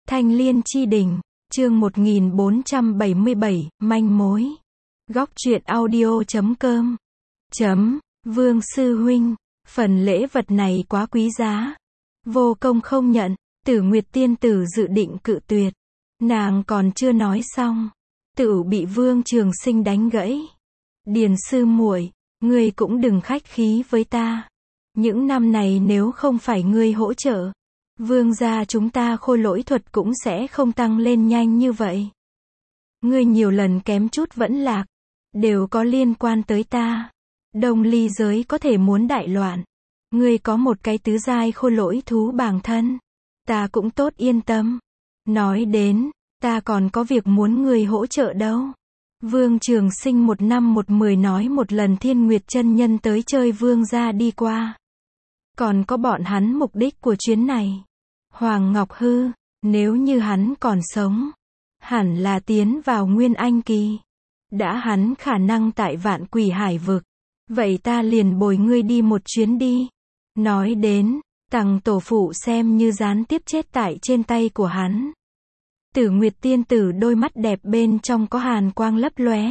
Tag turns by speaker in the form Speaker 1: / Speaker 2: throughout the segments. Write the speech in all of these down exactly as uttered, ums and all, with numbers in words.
Speaker 1: Thanh Liên Chi Đỉnh, chương một nghìn bốn trăm bảy mươi bảy, manh mối. Góc truyện audio chấm com. Chấm, Vương Sư Huynh, phần lễ vật này quá quý giá. Vô công không nhận, Tử Nguyệt Tiên Tử dự định cự tuyệt. Nàng còn chưa nói xong, tự bị Vương Trường Sinh đánh gãy. Điền sư muội, ngươi cũng đừng khách khí với ta. Những năm này nếu không phải ngươi hỗ trợ, Vương gia chúng ta khôi lỗi thuật cũng sẽ không tăng lên nhanh như vậy. Ngươi nhiều lần kém chút vẫn lạc, đều có liên quan tới ta. Đông ly giới có thể muốn đại loạn. Ngươi có một cái tứ giai khôi lỗi thú bàng thân, ta cũng tốt yên tâm. Nói đến, ta còn có việc muốn ngươi hỗ trợ đâu. Vương Trường Sinh một năm một mười nói một lần Thiên Nguyệt chân nhân tới chơi Vương gia đi qua. Còn có bọn hắn mục đích của chuyến này. Hoàng Ngọc Hư, nếu như hắn còn sống, hẳn là tiến vào Nguyên Anh kỳ. Đã hắn khả năng tại Vạn Quỷ Hải vực, vậy ta liền bồi ngươi đi một chuyến đi. Nói đến, Tằng tổ phụ xem như gián tiếp chết tại trên tay của hắn. Tử Nguyệt Tiên Tử đôi mắt đẹp bên trong có hàn quang lấp lóe.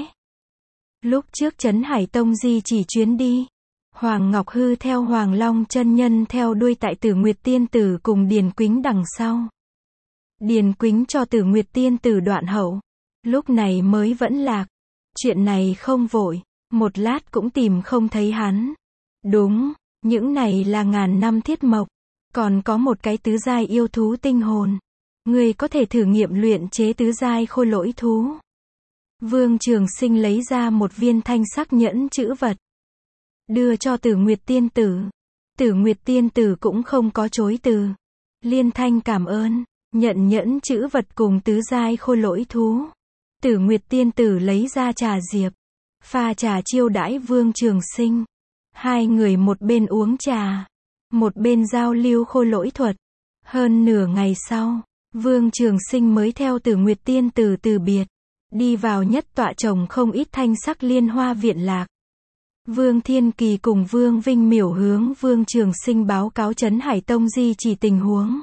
Speaker 1: Lúc trước Trấn Hải Tông di chỉ chuyến đi, Hoàng Ngọc Hư theo Hoàng Long chân nhân theo đuôi tại Tử Nguyệt Tiên Tử cùng Điền Quýnh đằng sau. Điền Quýnh cho Tử Nguyệt Tiên Tử đoạn hậu, lúc này mới vẫn lạc. Chuyện này không vội, một lát cũng tìm không thấy hắn. Đúng, những này là ngàn năm thiết mộc, còn có một cái tứ giai yêu thú tinh hồn. Ngươi có thể thử nghiệm luyện chế tứ giai khôi lỗi thú. Vương Trường Sinh lấy ra một viên thanh sắc nhẫn chữ vật, đưa cho Tử Nguyệt Tiên Tử. Tử Nguyệt Tiên Tử cũng không có chối từ. Liên thanh cảm ơn, nhận nhẫn chữ vật cùng tứ giai khôi lỗi thú. Tử Nguyệt Tiên Tử lấy ra trà diệp, pha trà chiêu đãi Vương Trường Sinh. Hai người một bên uống trà, một bên giao lưu khôi lỗi thuật. Hơn nửa ngày sau, Vương Trường Sinh mới theo Tử Nguyệt Tiên Tử từ biệt, đi vào nhất tọa trồng không ít thanh sắc liên hoa viện lạc. Vương Thiên Kỳ cùng Vương Vinh Miểu hướng Vương Trường Sinh báo cáo Trấn Hải Tông di chỉ tình huống.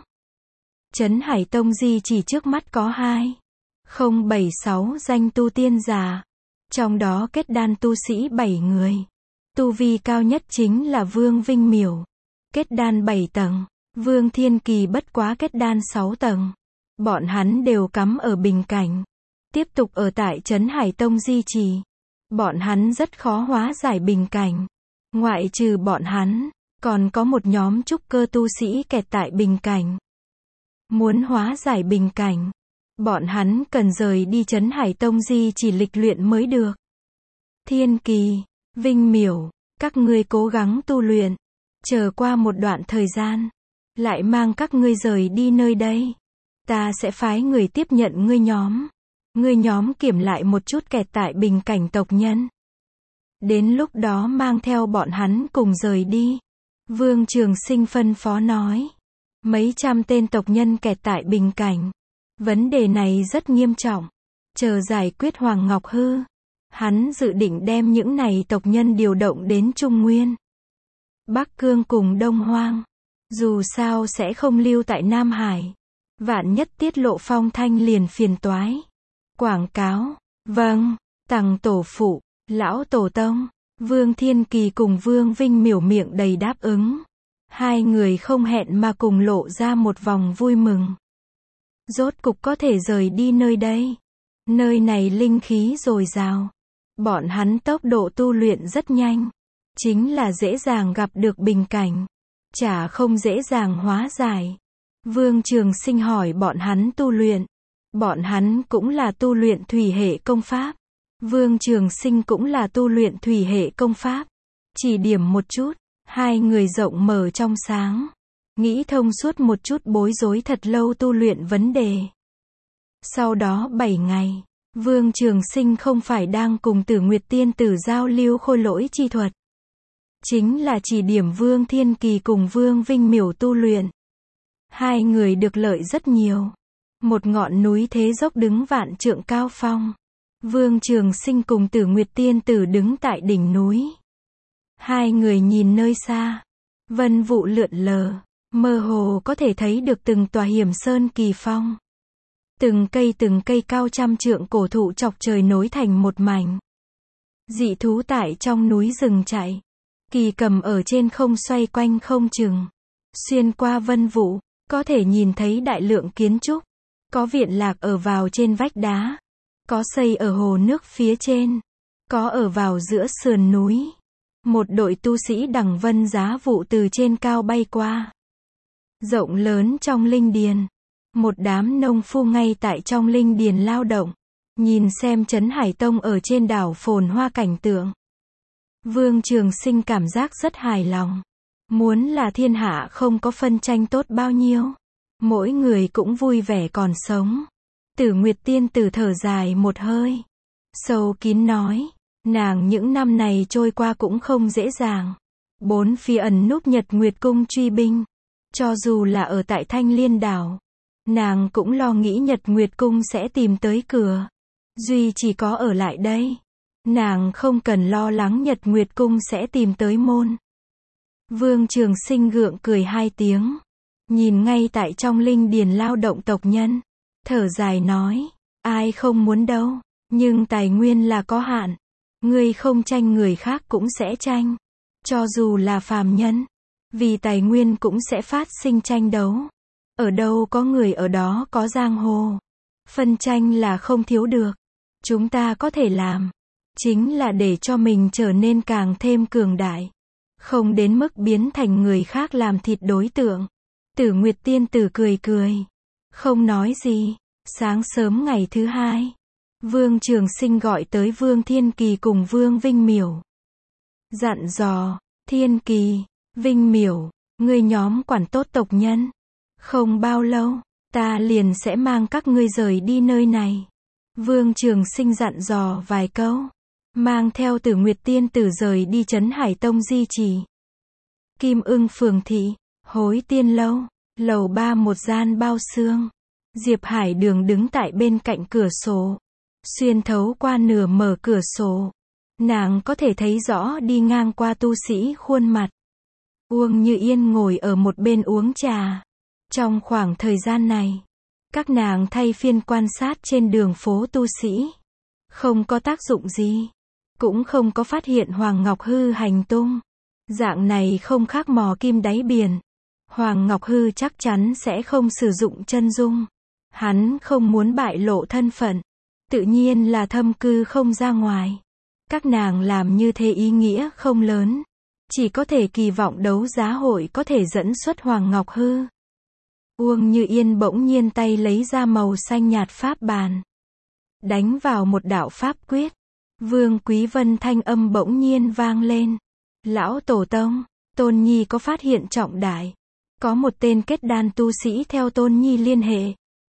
Speaker 1: Trấn Hải Tông di chỉ trước mắt có hai không bảy sáu danh tu tiên giả, trong đó kết đan tu sĩ bảy người. Tu vi cao nhất chính là Vương Vinh Miểu, kết đan bảy tầng. Vương Thiên Kỳ bất quá kết đan sáu tầng. Bọn hắn đều cắm ở bình cảnh, tiếp tục ở tại Trấn Hải Tông di trì. Bọn hắn rất khó hóa giải bình cảnh. Ngoại trừ bọn hắn, còn có một nhóm trúc cơ tu sĩ kẹt tại bình cảnh. Muốn hóa giải bình cảnh, bọn hắn cần rời đi Trấn Hải Tông di chỉ lịch luyện mới được. Thiên Kỳ, Vinh Miểu, các ngươi cố gắng tu luyện, chờ qua một đoạn thời gian, lại mang các ngươi rời đi nơi đây. Ta sẽ phái người tiếp nhận ngươi nhóm. Ngươi nhóm kiểm lại một chút kẹt tại bình cảnh tộc nhân. Đến lúc đó mang theo bọn hắn cùng rời đi. Vương Trường Sinh phân phó nói. Mấy trăm tên tộc nhân kẹt tại bình cảnh. Vấn đề này rất nghiêm trọng. Chờ giải quyết Hoàng Ngọc Hư, hắn dự định đem những này tộc nhân điều động đến Trung Nguyên, Bắc Cương cùng Đông Hoang. Dù sao sẽ không lưu tại Nam Hải. Vạn nhất tiết lộ phong thanh liền phiền toái. Quảng cáo. Vâng, Tằng tổ phụ, lão tổ tông. Vương Thiên Kỳ cùng Vương Vinh Miểu miệng đầy đáp ứng. Hai người không hẹn mà cùng lộ ra một vòng vui mừng. Rốt cục có thể rời đi nơi đây. Nơi này linh khí dồi dào. Bọn hắn tốc độ tu luyện rất nhanh. Chính là dễ dàng gặp được bình cảnh, chả không dễ dàng hóa giải. Vương Trường Sinh hỏi bọn hắn tu luyện. Bọn hắn cũng là tu luyện thủy hệ công pháp. Vương Trường Sinh cũng là tu luyện thủy hệ công pháp. Chỉ điểm một chút, hai người rộng mở trong sáng. Nghĩ thông suốt một chút bối rối thật lâu tu luyện vấn đề. Sau đó bảy ngày, Vương Trường Sinh không phải đang cùng Tử Nguyệt Tiên Tử giao lưu khôi lỗi chi thuật. Chính là chỉ điểm Vương Thiên Kỳ cùng Vương Vinh Miểu tu luyện. Hai người được lợi rất nhiều. Một ngọn núi thế dốc đứng vạn trượng cao phong. Vương Trường Sinh cùng Tử Nguyệt Tiên Tử đứng tại đỉnh núi. Hai người nhìn nơi xa. Vân vụ lượn lờ, mơ hồ có thể thấy được từng tòa hiểm sơn kỳ phong. Từng cây từng cây cao trăm trượng cổ thụ chọc trời nối thành một mảnh. Dị thú tại trong núi rừng chạy. Kỳ cầm ở trên không xoay quanh không chừng. Xuyên qua vân vụ, có thể nhìn thấy đại lượng kiến trúc. Có viện lạc ở vào trên vách đá. Có xây ở hồ nước phía trên. Có ở vào giữa sườn núi. Một đội tu sĩ đằng vân giá vụ từ trên cao bay qua. Rộng lớn trong linh điền. Một đám nông phu ngay tại trong linh điền lao động. Nhìn xem Trấn Hải Tông ở trên đảo phồn hoa cảnh tượng. Vương Trường Sinh cảm giác rất hài lòng. Muốn là thiên hạ không có phân tranh tốt bao nhiêu. Mỗi người cũng vui vẻ còn sống. Tử Nguyệt Tiên Tử thở dài một hơi. Sâu kín nói. Nàng những năm này trôi qua cũng không dễ dàng. Bốn phía ẩn núp Nhật Nguyệt Cung truy binh. Cho dù là ở tại Thanh Liên đảo. Nàng cũng lo nghĩ Nhật Nguyệt Cung sẽ tìm tới cửa. Duy chỉ có ở lại đây. Nàng không cần lo lắng Nhật Nguyệt Cung sẽ tìm tới môn. Vương Trường Sinh gượng cười hai tiếng. Nhìn ngay tại trong linh điền lao động tộc nhân. Thở dài nói. Ai không muốn đâu. Nhưng tài nguyên là có hạn. Ngươi không tranh người khác cũng sẽ tranh. Cho dù là phàm nhân. Vì tài nguyên cũng sẽ phát sinh tranh đấu. Ở đâu có người ở đó có giang hồ. Phân tranh là không thiếu được. Chúng ta có thể làm. Chính là để cho mình trở nên càng thêm cường đại. Không đến mức biến thành người khác làm thịt đối tượng. Tử Nguyệt Tiên Tử cười cười. Không nói gì. Sáng sớm ngày thứ hai. Vương Trường Sinh gọi tới Vương Thiên Kỳ cùng Vương Vinh Miểu. Dặn dò. Thiên Kỳ, Vinh Miểu, ngươi nhóm quản tốt tộc nhân. Không bao lâu, ta liền sẽ mang các ngươi rời đi nơi này. Vương Trường Sinh dặn dò vài câu. Mang theo Tử Nguyệt Tiên Tử rời đi Trấn Hải Tông di trì. Kim Ưng Phường Thị, Hối Tiên Lâu, lầu ba một gian bao xương. Diệp Hải Đường đứng tại bên cạnh cửa sổ. Xuyên thấu qua nửa mở cửa sổ. Nàng có thể thấy rõ đi ngang qua tu sĩ khuôn mặt. Uông Như Yên ngồi ở một bên uống trà. Trong khoảng thời gian này, các nàng thay phiên quan sát trên đường phố tu sĩ. Không có tác dụng gì. Cũng không có phát hiện Hoàng Ngọc Hư hành tung. Dạng này không khác mò kim đáy biển. Hoàng Ngọc Hư chắc chắn sẽ không sử dụng chân dung. Hắn không muốn bại lộ thân phận. Tự nhiên là thâm cư không ra ngoài. Các nàng làm như thế ý nghĩa không lớn. Chỉ có thể kỳ vọng đấu giá hội có thể dẫn xuất Hoàng Ngọc Hư. Uông Như Yên bỗng nhiên tay lấy ra màu xanh nhạt pháp bàn. Đánh vào một đạo pháp quyết. Vương Quý Vân thanh âm bỗng nhiên vang lên. Lão Tổ Tông, Tôn Nhi có phát hiện trọng đại. Có một tên kết đan tu sĩ theo Tôn Nhi liên hệ.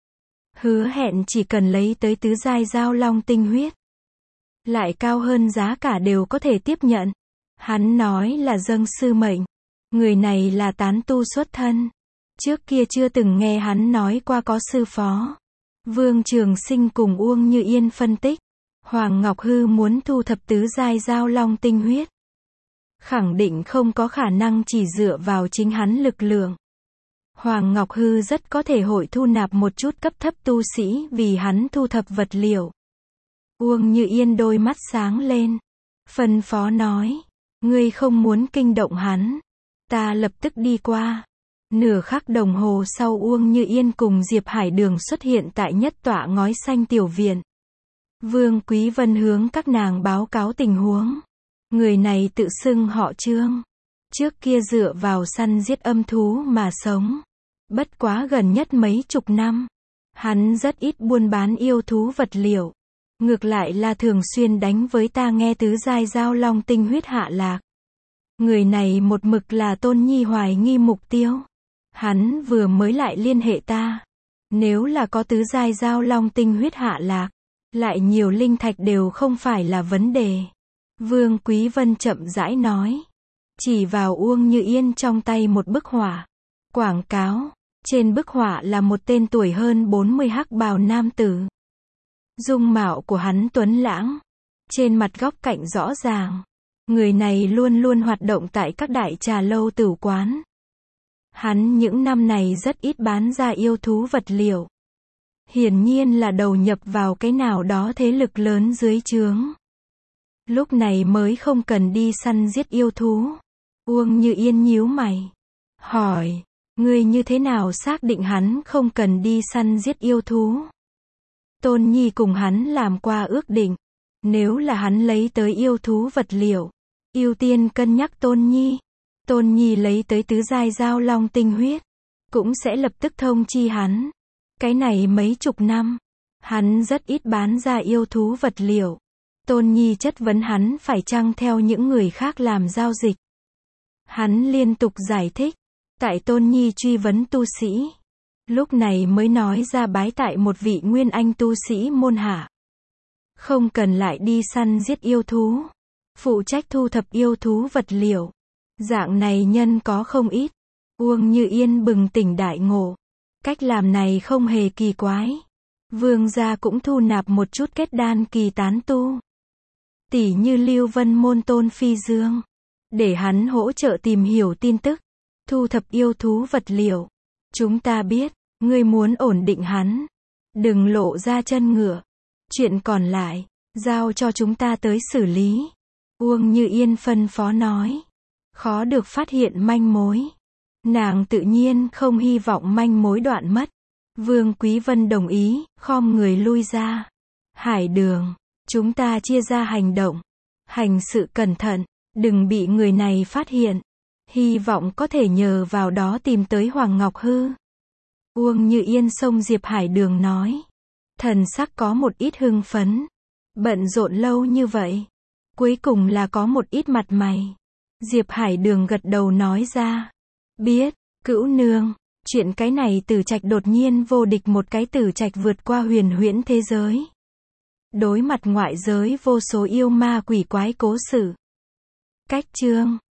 Speaker 1: Hứa hẹn chỉ cần lấy tới tứ giai giao long tinh huyết. Lại cao hơn giá cả đều có thể tiếp nhận. Hắn nói là dâng sư mệnh. Người này là tán tu xuất thân. Trước kia chưa từng nghe hắn nói qua có sư phó. Vương Trường Sinh cùng Uông Như Yên phân tích. Hoàng Ngọc Hư muốn thu thập tứ giai giao long tinh huyết. Khẳng định không có khả năng chỉ dựa vào chính hắn lực lượng. Hoàng Ngọc Hư rất có thể hội thu nạp một chút cấp thấp tu sĩ vì hắn thu thập vật liệu. Uông Như Yên đôi mắt sáng lên. Phân phó nói. Ngươi không muốn kinh động hắn. Ta lập tức đi qua. Nửa khắc đồng hồ sau Uông Như Yên cùng Diệp Hải Đường xuất hiện tại nhất tọa ngói xanh tiểu viện. Vương Quý Vân hướng các nàng báo cáo tình huống. Người này tự xưng họ Trương. Trước kia dựa vào săn giết âm thú mà sống. Bất quá gần nhất mấy chục năm. Hắn rất ít buôn bán yêu thú vật liệu. Ngược lại là thường xuyên đánh với ta nghe tứ giai giao long tinh huyết hạ lạc. Người này một mực là Tôn Nhi hoài nghi mục tiêu. Hắn vừa mới lại liên hệ ta. Nếu là có tứ giai giao long tinh huyết hạ lạc, lại nhiều linh thạch đều không phải là vấn đề. Vương Quý Vân chậm rãi nói. Chỉ vào Uông Như Yên trong tay một bức họa. Quảng cáo. Trên bức họa là một tên tuổi hơn bốn mươi hắc bào nam tử. Dung mạo của hắn tuấn lãng. Trên mặt góc cạnh rõ ràng. Người này luôn luôn hoạt động tại các đại trà lâu tửu quán. Hắn những năm này rất ít bán ra yêu thú vật liệu. Hiển nhiên là đầu nhập vào cái nào đó thế lực lớn dưới trướng. Lúc này mới không cần đi săn giết yêu thú. Uông Như Yên nhíu mày. Hỏi, ngươi như thế nào xác định hắn không cần đi săn giết yêu thú? Tôn Nhi cùng hắn làm qua ước định. Nếu là hắn lấy tới yêu thú vật liệu, ưu tiên cân nhắc Tôn Nhi. Tôn Nhi lấy tới tứ giai giao long tinh huyết, cũng sẽ lập tức thông chi hắn. Cái này mấy chục năm, hắn rất ít bán ra yêu thú vật liệu. Tôn Nhi chất vấn hắn phải chăng theo những người khác làm giao dịch. Hắn liên tục giải thích. Tại Tôn Nhi truy vấn tu sĩ, lúc này mới nói ra bái tại một vị nguyên anh tu sĩ môn hạ. Không cần lại đi săn giết yêu thú. Phụ trách thu thập yêu thú vật liệu. Dạng này nhân có không ít. Uông Như Yên bừng tỉnh đại ngộ. Cách làm này không hề kỳ quái. Vương gia cũng thu nạp một chút kết đan kỳ tán tu. Tỷ như Lưu Vân môn Tôn Phi Dương. Để hắn hỗ trợ tìm hiểu tin tức. Thu thập yêu thú vật liệu. Chúng ta biết, ngươi muốn ổn định hắn. Đừng lộ ra chân ngựa. Chuyện còn lại, giao cho chúng ta tới xử lý. Uông Như Yên phân phó nói. Khó được phát hiện manh mối. Nàng tự nhiên không hy vọng manh mối đoạn mất. Vương Quý Vân đồng ý, khom người lui ra. Hải Đường, chúng ta chia ra hành động. Hành sự cẩn thận, đừng bị người này phát hiện. Hy vọng có thể nhờ vào đó tìm tới Hoàng Ngọc Hư. Uông Như Yên xông Diệp Hải Đường nói. Thần sắc có một ít hưng phấn. Bận rộn lâu như vậy. Cuối cùng là có một ít mặt mày. Diệp Hải Đường gật đầu nói ra. Biết, Cữu nương, chuyện cái này Tử Trạch đột nhiên vô địch một cái Tử Trạch vượt qua huyền huyễn thế giới. Đối mặt ngoại giới vô số yêu ma quỷ quái cố sự. Cách chương